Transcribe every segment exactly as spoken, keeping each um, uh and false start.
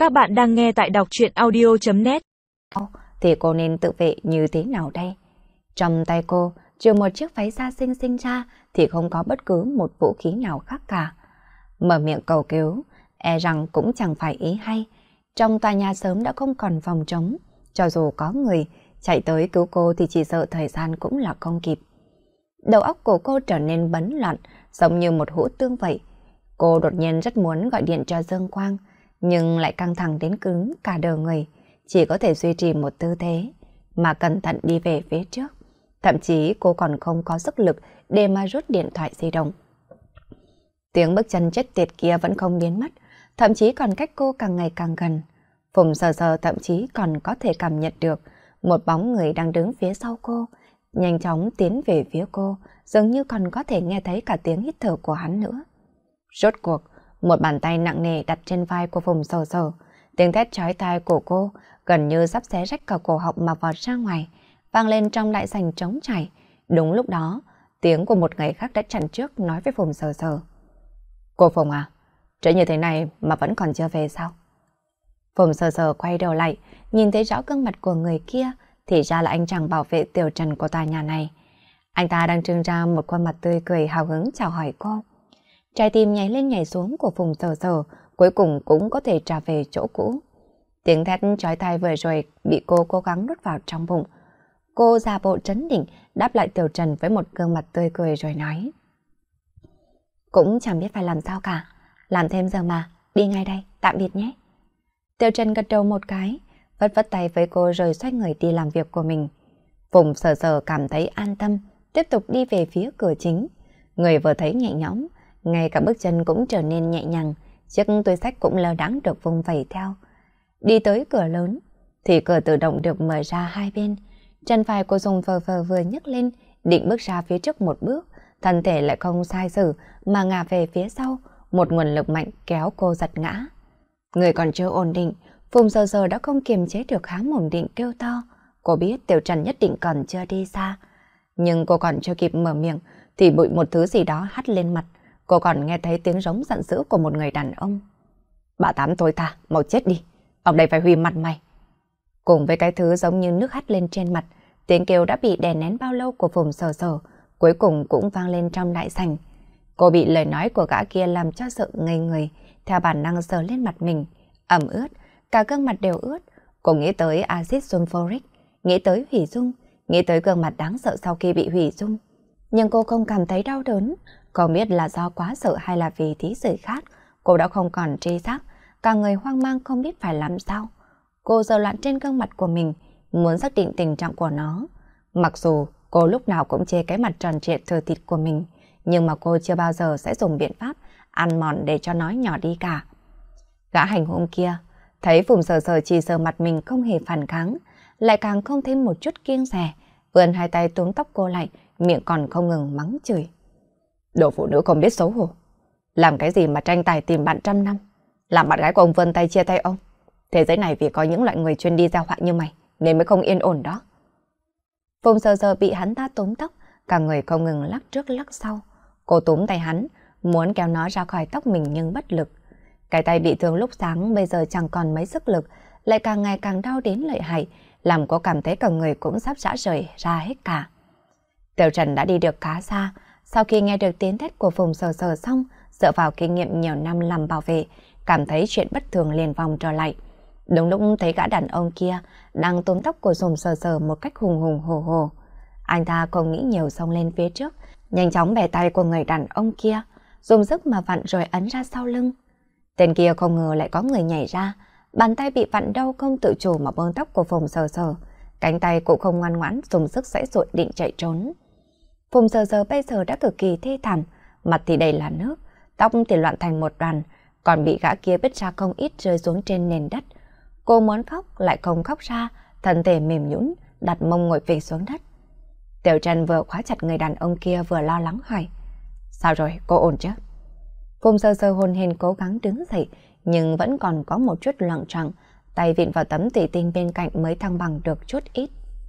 Các bạn đang nghe tại đọc truyện audio chấm net. Thì cô nên tự vệ như thế nào đây? Trong tay cô, trừ một chiếc váy da xinh xinh ra thì không có bất cứ một vũ khí nào khác cả. Mở miệng cầu cứu, e rằng cũng chẳng phải ý hay. Trong tòa nhà sớm đã không còn phòng trống, cho dù có người chạy tới cứu cô thì chỉ sợ thời gian cũng là không kịp. Đầu óc của cô trở nên bấn loạn, giống như một hũ tương vậy. Cô đột nhiên rất muốn gọi điện cho Dương Quang, nhưng lại căng thẳng đến cứng cả đờ người, chỉ có thể duy trì một tư thế, mà cẩn thận đi về phía trước. Thậm chí cô còn không có sức lực để mà rút điện thoại di động. Tiếng bước chân chết tiệt kia vẫn không biến mất, thậm chí còn cách cô càng ngày càng gần. Phùng Sờ Sờ thậm chí còn có thể cảm nhận được một bóng người đang đứng phía sau cô, nhanh chóng tiến về phía cô, dường như còn có thể nghe thấy cả tiếng hít thở của hắn nữa. Rốt cuộc, một bàn tay nặng nề đặt trên vai của Phùng Sờ Sờ, tiếng thét chói tai của cô gần như sắp xé rách cả cổ họng mà vọt ra ngoài, vang lên trong đại sảnh trống trải. Đúng lúc đó, tiếng của một người khác đã chặn trước nói với Phùng Sờ Sờ: "Cô Phùng à, trễ như thế này mà vẫn còn chưa về sao?" Phùng Sờ Sờ quay đầu lại, nhìn thấy rõ gương mặt của người kia, thì ra là anh chàng bảo vệ Tiểu Trần của tòa nhà này. Anh ta đang trưng ra một khuôn mặt tươi cười hào hứng chào hỏi cô. Trái tim nháy lên nhảy xuống của Phùng Sờ Sờ cuối cùng cũng có thể trả về chỗ cũ. Tiếng thét chói tai vừa rồi bị cô cố gắng nuốt vào trong bụng. Cô giả bộ trấn định đáp lại Tiểu Trần với một gương mặt tươi cười rồi nói: "Cũng chẳng biết phải làm sao cả, làm thêm giờ mà, đi ngay đây, tạm biệt nhé." Tiểu Trần gật đầu một cái, vất vất tay với cô rồi xoay người đi làm việc của mình. Phùng Sờ Sờ cảm thấy an tâm, tiếp tục đi về phía cửa chính. Người vừa thấy nhẹ nhõm, ngay cả bước chân cũng trở nên nhẹ nhàng, chiếc túi xách cũng lơ đãng được vung vẩy theo. Đi tới cửa lớn, thì cửa tự động được mở ra hai bên. Chân phải cô dùng phờ phờ vừa nhấc lên, định bước ra phía trước một bước, thân thể lại không sai sử mà ngả về phía sau, một nguồn lực mạnh kéo cô giật ngã. Người còn chưa ổn định, Phùng Sờ Sờ đã không kiềm chế được há mồm định kêu to. Cô biết Tiểu Trần nhất định còn chưa đi xa, nhưng cô còn chưa kịp mở miệng thì bụi một thứ gì đó hắt lên mặt. Cô còn nghe thấy tiếng rống giận dữ của một người đàn ông: "Bà Tám tối tha, mau chết đi, ông đây phải hủy mặt mày." Cùng với cái thứ giống như nước hắt lên trên mặt, tiếng kêu đã bị đè nén bao lâu của Phùng Sờ Sờ cuối cùng cũng vang lên trong đại sảnh. Cô bị lời nói của gã kia làm cho sợ ngây người, theo bản năng sờ lên mặt mình, ẩm ướt, cả gương mặt đều ướt. Cô nghĩ tới axit sulfuric, nghĩ tới hủy dung, nghĩ tới gương mặt đáng sợ sau khi bị hủy dung. Nhưng cô không cảm thấy đau đớn, không biết là do quá sợ hay là vì tí sự khác. Cô đã không còn tri giác, cả người hoang mang không biết phải làm sao. Cô giơ loạn trên gương mặt của mình, muốn xác định tình trạng của nó. Mặc dù cô lúc nào cũng chê cái mặt tròn trịa thừa thịt của mình, nhưng mà cô chưa bao giờ sẽ dùng biện pháp ăn mòn để cho nó nhỏ đi cả. Gã hành hung kia thấy Phùng Sờ Sờ chỉ sờ mặt mình không hề phản kháng, lại càng không thêm một chút kiêng dè, vươn hai tay túm tóc cô lại, miệng còn không ngừng mắng chửi: "Đồ phụ nữ không biết xấu hổ, làm cái gì mà tranh tài tìm bạn trăm năm, làm bạn gái của ông vươn tay chia tay ông. Thế giới này vì có những loại người chuyên đi gieo họa như mày nên mới không yên ổn đó." Phùng Sờ Sờ bị hắn ta túm tóc, cả người không ngừng lắc trước lắc sau. Cô túm tay hắn, muốn kéo nó ra khỏi tóc mình nhưng bất lực. Cái tay bị thương lúc sáng bây giờ chẳng còn mấy sức lực, lại càng ngày càng đau đến lợi hại, làm cô cảm thấy cả người cũng sắp rã rời ra hết cả. Tiểu Trần đã đi được khá xa, sau khi nghe được tiếng thét của Phùng Sờ Sờ xong, dựa vào kinh nghiệm nhiều năm làm bảo vệ, cảm thấy chuyện bất thường liền vòng trở lại. Đúng lúc thấy gã đàn ông kia đang túm tóc của Phùng Sờ Sờ một cách hùng hùng hồ hồ, anh ta không nghĩ nhiều xông lên phía trước, nhanh chóng bẻ tay của người đàn ông kia, dùng sức mà vặn rồi ấn ra sau lưng. Tên kia không ngờ lại có người nhảy ra, bàn tay bị vặn đau không tự chủ mà bơm tóc của Phùng Sờ Sờ, cánh tay cũng không ngoan ngoãn dùng sức giãy giụa định chạy trốn. Phùng Sờ Sờ bây giờ đã cực kỳ thê thảm, mặt thì đầy là nước, tóc thì loạn thành một đoàn, còn bị gã kia bứt ra không ít rơi xuống trên nền đất. Cô muốn khóc lại không khóc ra, thân thể mềm nhũn, đặt mông ngồi phịch xuống đất. Tiểu Trần vừa khóa chặt người đàn ông kia vừa lo lắng hỏi: "Sao rồi, cô ổn chứ?" Phùng Sờ Sờ hồn hển cố gắng đứng dậy, nhưng vẫn còn có một chút loạng choạng, tay vịn vào tấm thủy tinh bên cạnh mới thăng bằng được chút ít.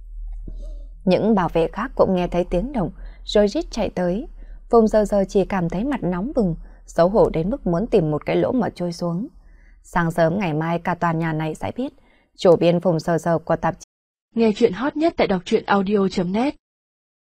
Những bảo vệ khác cũng nghe thấy tiếng động, rồi rít chạy tới. Phùng Sờ Sờ chỉ cảm thấy mặt nóng bừng, xấu hổ đến mức muốn tìm một cái lỗ mà trôi xuống. Sáng sớm ngày mai cả tòa nhà này sẽ biết. Chủ biên Phùng Sờ Sờ của tạp chí. Nghe chuyện hot nhất tại đọc truyện audio chấm net